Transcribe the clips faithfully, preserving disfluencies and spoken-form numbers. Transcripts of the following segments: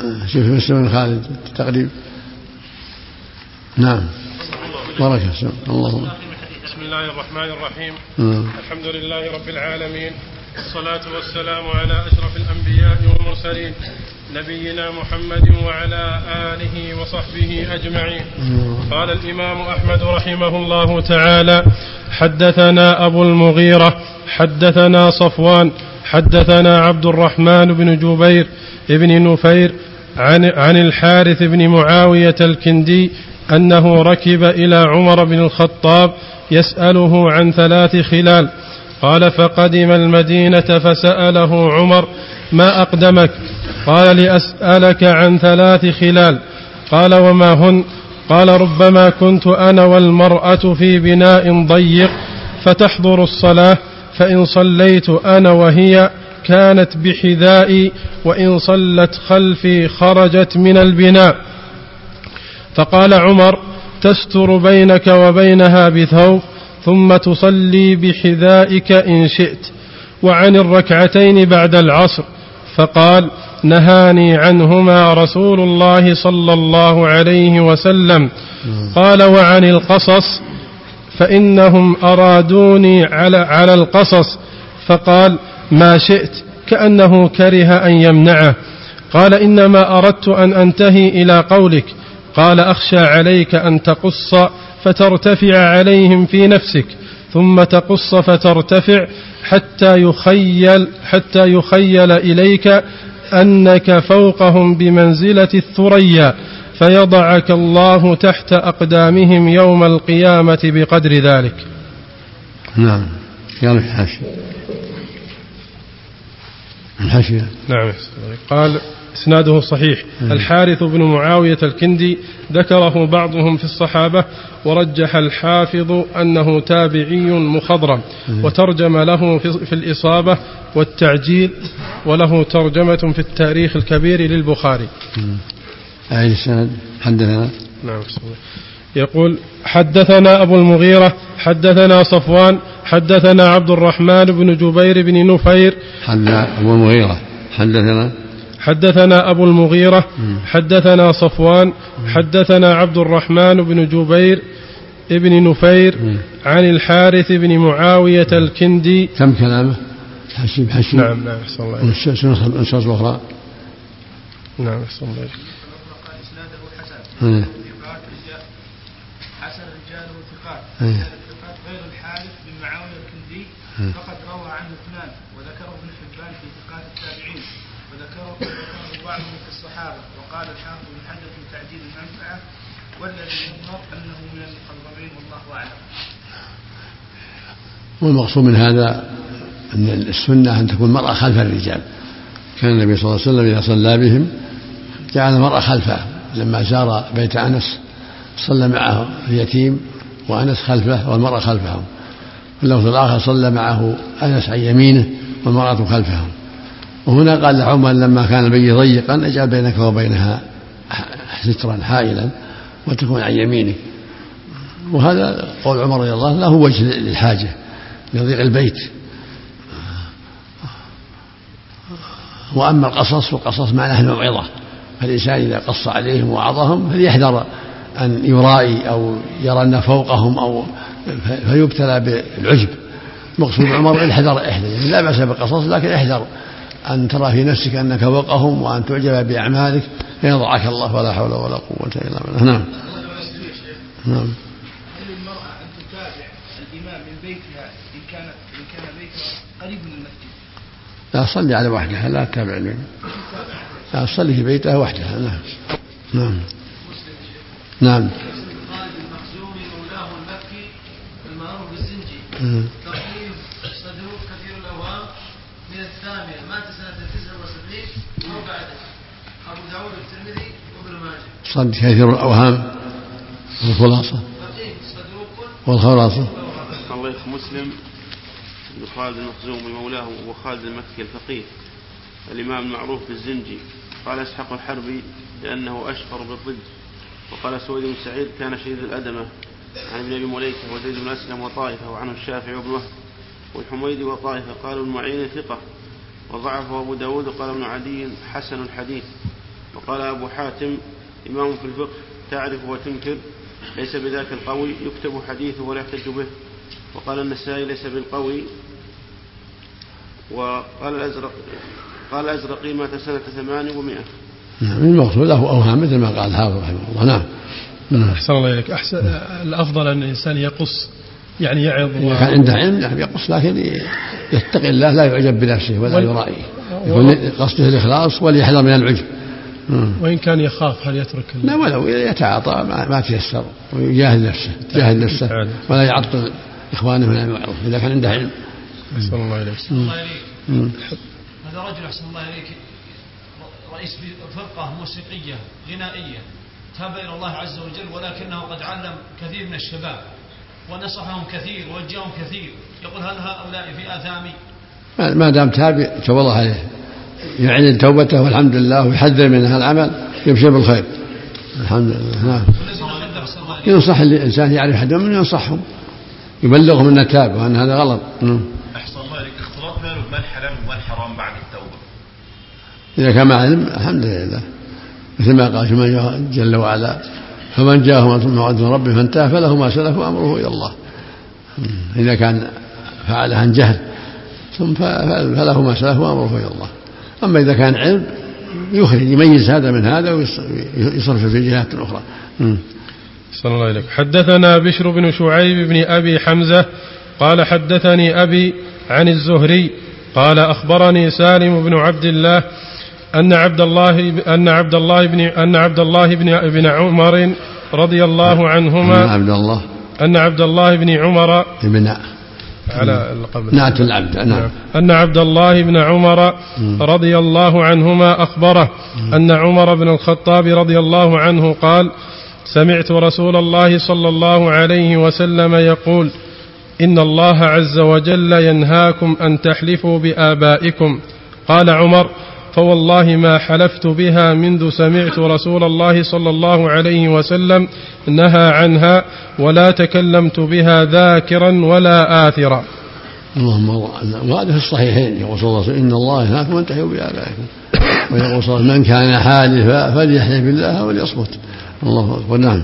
شوف مسلم خالد التقريب. نعم بركة اللهم. بسم الله الرحمن الرحيم. مم. الحمد لله رب العالمين، والصلاة والسلام على أشرف الأنبياء والمرسلين نبينا محمد وعلى آله وصحبه أجمعين. قال الإمام أحمد رحمه الله تعالى: حدثنا أبو المغيرة حدثنا صفوان حدثنا عبد الرحمن بن جبير ابن نفير عن, عن الحارث بن معاوية الكندي أنه ركب إلى عمر بن الخطاب يسأله عن ثلاث خلال. قال: فقدم المدينة فسأله عمر: ما أقدمك؟ قال: لأسألك عن ثلاث خلال. قال: وما هن؟ قال: ربما كنت أنا والمرأة في بناء ضيق فتحضر الصلاة، فإن صليت أنا وهي كانت بحذائي، وإن صلت خلفي خرجت من البناء. فقال عمر: تستر بينك وبينها بثوب ثم تصلي بحذائك إن شئت. وعن الركعتين بعد العصر. فقال: نهاني عنهما رسول الله صلى الله عليه وسلم. قال: وعن القصص؟ فإنهم أرادوني على, على القصص. فقال: ما شئت، كأنه كره أن يمنعه. قال: إنما أردت أن أنتهي إلى قولك. قال: أخشى عليك أن تقص فترتفع عليهم في نفسك، ثم تقص فترتفع حتى يخيل, حتى يخيل إليك أنك فوقهم بمنزلة الثريا، فيضعك الله تحت أقدامهم يوم القيامة بقدر ذلك. نعم. قال الحاشية. الحاشية. نعم. قال: إسناده صحيح. الحارث بن معاوية الكندي ذكره بعضهم في الصحابة، ورجح الحافظ أنه تابعي مخضرم، وترجم له في الإصابة والتعجيل، وله ترجمة في التاريخ الكبير للبخاري. أي السند. حدثنا. نعم. يقول: حدثنا أبو المغيرة حدثنا صفوان حدثنا عبد الرحمن بن جبير بن نفير. أبو المغيرة حدثنا حدثنا أبو المغيرة حدثنا صفوان حدثنا عبد الرحمن بن جبير ابن نفير عن الحارث بن معاوية الكندي. كم كلامه؟ حسب حسب. نعم نعم. أحسن الله إليك. النصوص الأخرى. نعم. أحسن الله إليك. حسن رجاله ثقات. الثقات غير الحارث بن معاوية الكندي فقد روى عنه اثنان، وذكره ابن حبان في ثقات التابعين، وذكره بعضهم في الصحابة. وقال الحافظ بن حجر في تعديل المنفعة: والذي يظهر أنه من المخضرمين، والله أعلم. والمقصود من هذا أن السنة أن تكون المرأة خلف الرجال. كان النبي صلى الله عليه وسلم إذا صلى بهم جعل المرأة خلفه. لما زار بيت أنس صلى معه اليتيم وأنس خلفه والمرأة خلفهم. واللفظ الآخر صلى معه أنس عن يمينه والمرأة خلفهم. وهنا قال لعمر لما كان البيت ضيقا: اجعل بينك وبينها سترا حائلا وتكون عن يمينك. وهذا قول عمر رضي الله عنه له وجه للحاجة لضيق البيت. وأما القصص والقصص معناه الموعظة، فالإنسان إذا قص عليهم ووعظهم فليحذر أن يرائي أو يرى أن فوقهم أو فيبتلى بالعجب. مقصود عمر: احذر احذر يعني لا بأس بالقصص، لكن احذر أن ترى في نفسك أنك فوقهم وأن تعجب بأعمالك فيضعك الله، ولا حول ولا قوة إلا بالله. نعم. نعم. هل المرأة أن تتابع الإمام من بيتها إن كان إن كان بيتها قريب من المسجد؟ لا، صلي على وحدها، لا تتابع الإمام. لا، صلي في بيتها وحدها. نعم. نعم. نعم. خالد المخزومي مولاه المكي المعروف بالزنجي تقريب صدوق كثير الأوهام من الثامنة، مات سنة تسعة وسبعين أو بعده. أبو داود والترمذي وابن ماجه. صدق كثير الأوهام. والخلاصة والخلاصة الله يخ مسلم بن خالد المخزومي مولاه وخالد المكي الفقيه الإمام المعروف بالزنجي. قال إسحاق الحربي لأنه أشهر بالضد. وقال سويد بن سعيد كان شديد الأدمة عن ابن أبي مليكة وزيد بن أسلم وطائفة، وعنه الشافعي وابن وهب والحميدي وطائفة. قالوا المعين ثقة وضعفه أبو داود. وقال ابن عدي حسن الحديث. وقال أبو حاتم إمام في الفقه تعرف وتنكر ليس بذاك القوي يكتب حديثه ولا يحتج به. وقال النسائي ليس بالقوي. وقال الأزرق قال الأزرقي مات سنة ثمان ومائة. نعم المقصود له أوهام مثل ما قال الحافظ رحمه الله. نعم. أحسن الله إليك. أحسن الأفضل أن الإنسان يقص يعني يعظ إذا كان عنده علم يقص لكن يتقي الله لا يعجب بنفسه ولا يرائيه يكون قصده الإخلاص وليحذر من العجب. وإن كان يخاف هل يترك لا ولو يتعاطى ما تيسر ويجاهد نفسه يجاهد نفسه ولا يعطل إخوانه من المعروف إذا كان عنده علم. أحسن الله إليك. هذا رجل أحسن الله إليك رئيس فرقة موسيقية غنائية تاب إلى الله عز وجل ولكنه قد علم كثير من الشباب ونصحهم كثير ووجههم كثير يقول هل هؤلاء في آثامي؟ ما دام تاب توب الله عليه يعلن توبته والحمد لله ويحذر من هذا العمل يبشر بالخير الحمد لله. نعم. ينصح الإنسان يعرف حد من ينصحهم يبلغهم أنه تاب وأن هذا غلط. أحسن الله عليك. اختلاط ما الحلال وما الحرام بعد التوبة؟ إذا كان علم الحمد لله مثل ما قال سبحانه جل وعلا فمن جاءه موعظة من ربه فانتهى فله ما سلف وأمره إلى الله. إذا كان فعلها عن جهل ثم فله ما سلف وأمره إلى الله. أما إذا كان علم يخرج يميز هذا من هذا ويصرف في جهات أخرى. صلى الله عليه. حدثنا بشر بن شعيب بن أبي حمزة قال حدثني أبي عن الزهري قال أخبرني سالم بن عبد الله أن عبد الله أن عبد الله بن أن عبد الله بن ابن عمر رضي الله عنهما عبد الله أن عبد الله بن عمر ابن على القبر نعت العبد نعم أن عبد الله بن عمر رضي الله عنهما أخبره أن عمر بن الخطاب رضي الله عنه قال سمعت رسول الله صلى الله عليه وسلم يقول إن الله عز وجل ينهاكم أن تحلفوا بآبائكم. قال عمر فوالله ما حلفت بها منذ سمعت رسول الله صلى الله عليه وسلم نهى عنها ولا تكلمت بها ذاكرا ولا آثرا. اللهم وهذا في الصحيحين يقول صلى الله عليه وسلم إن الله ينهاكم أن تحلفوا بآبائكم ويقول صلى الله عليه وسلم من كان حالفا فليحلف بالله وليصمت. الله أكبر. نعم.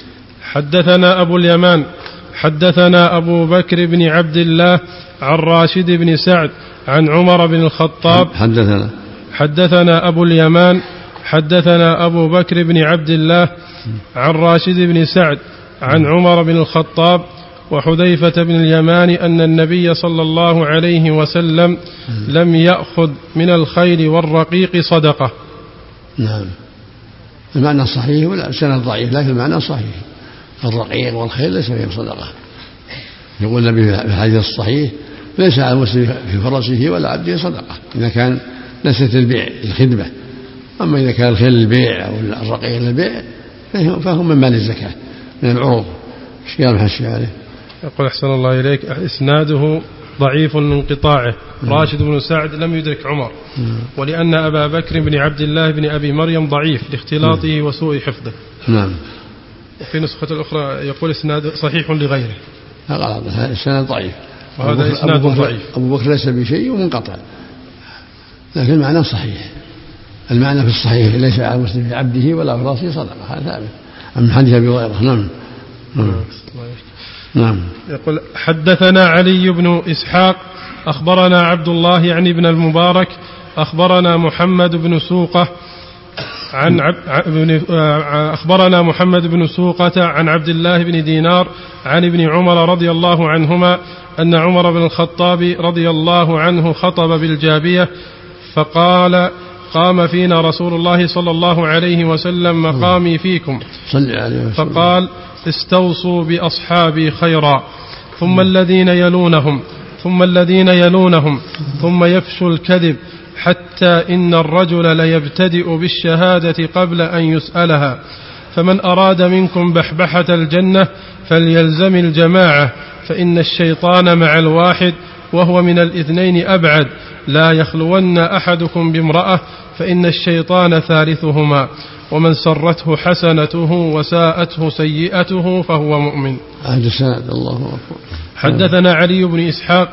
حدثنا أبو اليمان حدثنا أبو بكر بن عبد الله عن راشد بن سعد عن عمر بن الخطاب حدثنا حدثنا أبو اليمان حدثنا أبو بكر بن عبد الله عن راشد بن سعد عن عمر بن الخطاب وحذيفة بن اليمان أن النبي صلى الله عليه وسلم لم يأخذ من الخيل والرقيق صدقة. نعم. المعنى صحيح ولا سند ضعيف لكن المعنى صحيح. الرقيق والخيل ليس فيهم صدقة. يقول النبي في الحديث الصحيح ليس على المسلم في فرسه ولا عبده صدقة إذا كان ليست البيع الخدمة. أما إذا كان الخيل البيع أو الرقيق البيع فهم من مال الزكاة من العروض. ايش قال محشي عليه؟ يقول أحسن الله إليك إسناده ضعيف لانقطاعه. راشد بن سعد لم يدرك عمر ولأن أبا بكر بن عبد الله بن أبي مريم ضعيف لاختلاطه وسوء حفظه. نعم. وفي نسخة الأخرى يقول إسناد صحيح لغيره. غلط الإسناد ضعيف وهذا إسناد ضعيف. أبو بكر ليس بشيء ومنقطع لكن المعنى صحيح. المعنى في الصحيح ليس على المسلم في عبده ولا في راسه صدقة هذا ثابت. أم حديث أبي هريرة. نعم. نعم. يقول حدثنا علي بن إسحاق أخبرنا عبد الله يعني بن المبارك أخبرنا محمد بن سوقة عن عب... أخبرنا محمد بن سوقة عن عبد الله بن دينار عن ابن عمر رضي الله عنهما أن عمر بن الخطاب رضي الله عنه خطب بالجابية فقال قام فينا رسول الله صلى الله عليه وسلم مقامي فيكم فقال استوصوا بأصحابي خيرا ثم الذين يلونهم ثم الذين يلونهم ثم يفشو الكذب حتى إن الرجل ليبتدئ بالشهادة قبل أن يسألها فمن أراد منكم بحبحة الجنة فليلزم الجماعة فإن الشيطان مع الواحد وهو من الاثنين أبعد لا يخلون أحدكم بامرأة فإن الشيطان ثالثهما ومن سرته حسنته وساءته سيئته فهو مؤمن. الله أكبر. حدثنا علي بن إسحاق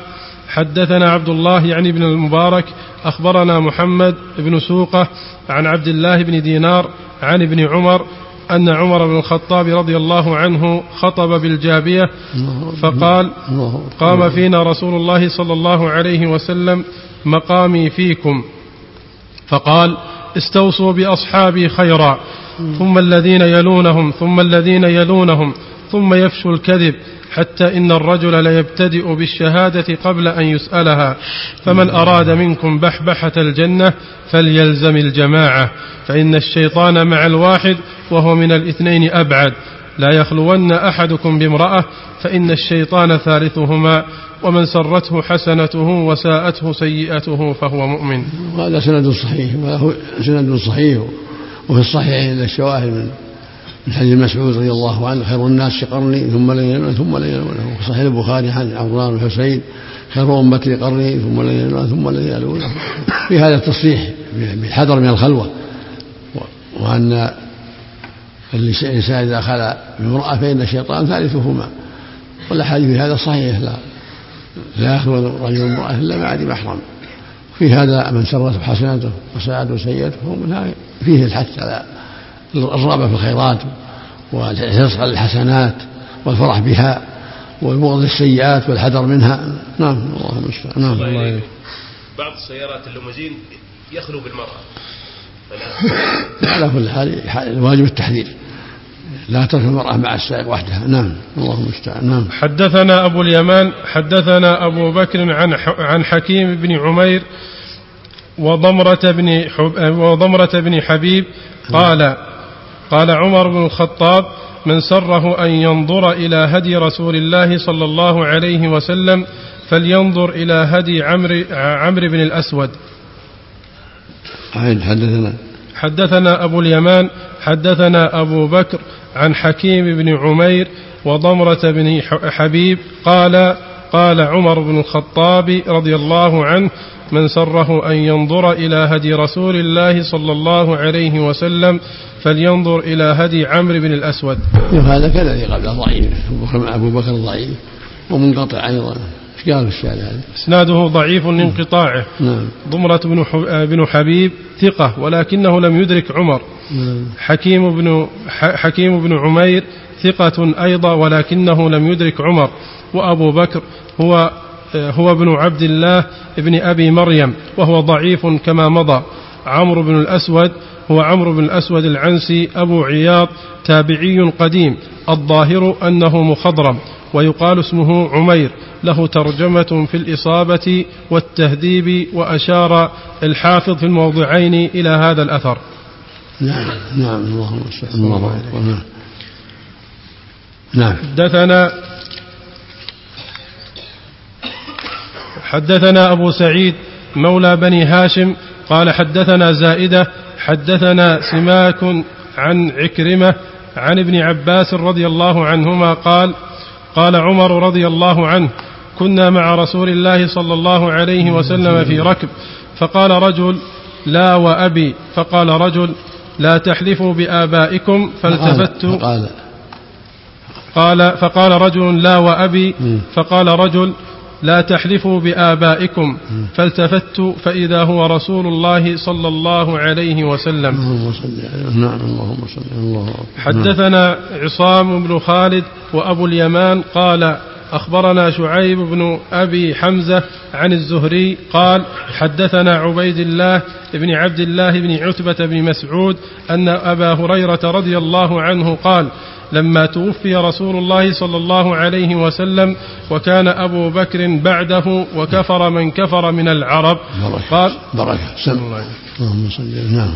حدثنا عبد الله يعني بن المبارك أخبرنا محمد بن سوقة عن عبد الله بن دينار عن ابن عمر أن عمر بن الخطاب رضي الله عنه خطب بالجابية فقال قام فينا رسول الله صلى الله عليه وسلم مقامي فيكم فقال استوصوا بأصحابي خيرا ثم الذين يلونهم ثم الذين يلونهم ثم يفشو الكذب حتى إن الرجل ليبتدئ بالشهادة قبل أن يسألها فمن أراد منكم بحبحة الجنة فليلزم الجماعة فإن الشيطان مع الواحد وهو من الاثنين أبعد لا يخلون أحدكم بامرأة فإن الشيطان ثالثهما ومن سرته حسنته وساءته سيئته فهو مؤمن. وهذا سند صحيح وله سند صحيح وفي الصحيح إلا الشواهد من من حديث مسعود رضي الله عنه خير الناس قرني ثم لن يلونه ثم لن يلونه. في صحيح البخاري عن عمران بن حسين خير أمتي قرني ثم لن يلونه ثم لن يلونه. في هذا التصريح بالحذر من الخلوة وأن الإنسان إذا خلا بامرأة فإن الشيطان ثالثهما والأحاديث في هذا صحيح لا لا يخلو الرجل امرأة إلا مع ذي محرم. في هذا من سرته حسناته وساءته سيئته فيه الحث على الرغبة في الخيرات والحرص على الحسنات والفرح بها والبغض السيئات والحذر منها. نعم الله المستعان. نعم. بعض السيارات الليموزين يخلو بالمرأة على كل حال الواجب التحذير لا ترك المرأة مع السائق وحدها. نعم الله المستعان. نعم. حدثنا أبو اليمان حدثنا أبو بكر عن عن حكيم بن عمير وضمرة بن وضمرة بن حبيب قال قال عمر بن الخطاب من سره أن ينظر إلى هدي رسول الله صلى الله عليه وسلم فلينظر إلى هدي عمرو عمرو بن الأسود. حدثنا حدثنا أبو اليمان حدثنا أبو بكر عن حكيم بن عمير وضمرة بن حبيب قال قال عمر بن الخطاب رضي الله عنه من سره أن ينظر إلى هدي رسول الله صلى الله عليه وسلم فلينظر إلى هدي عمرو بن الأسود. هذا كذلك قبل ضعيف أبو بكر ضعيف ومنقطع أيضا. قال الشارع هذا اسناده ضعيف لانقطاعه. نعم. ضمرة بن حبيب ثقة ولكنه لم يدرك عمر. نعم. حكيم بن حكيم بن عمير ثقة أيضا ولكنه لم يدرك عمر. وأبو بكر هو هو ابن عبد الله ابن أبي مريم وهو ضعيف كما مضى. عمرو بن الأسود هو عمرو بن الأسود العنسي أبو عياض تابعي قديم الظاهر أنه مخضرم ويقال اسمه عمير له ترجمة في الإصابة والتهذيب وأشار الحافظ في الموضعين إلى هذا الأثر. نعم نعم اللهم صل الله عليه. نعم. حدثنا حدثنا أبو سعيد مولى بني هاشم قال حدثنا زائدة حدثنا سماك عن عكرمة عن ابن عباس رضي الله عنهما قال قال عمر رضي الله عنه كنا مع رسول الله صلى الله عليه وسلم في ركب فقال رجل لا وأبي فقال رجل لا تحلفوا بآبائكم فالتفت فقال, قال فقال رجل لا وأبي فقال رجل لا تحلفوا بآبائكم فالتفت فإذا هو رسول الله صلى الله عليه وسلم. نعم اللهم صل الله. حدثنا عصام بن خالد وأبو اليمان قال أخبرنا شعيب بن أبي حمزة عن الزهري قال حدثنا عبيد الله بن عبد الله بن عتبة بن مسعود أن أبا هريرة رضي الله عنه قال لما توفي رسول الله صلى الله عليه وسلم وكان أبو بكر بعده وكفر من كفر من العرب قال بركة. بركة. اللهم صل. نعم.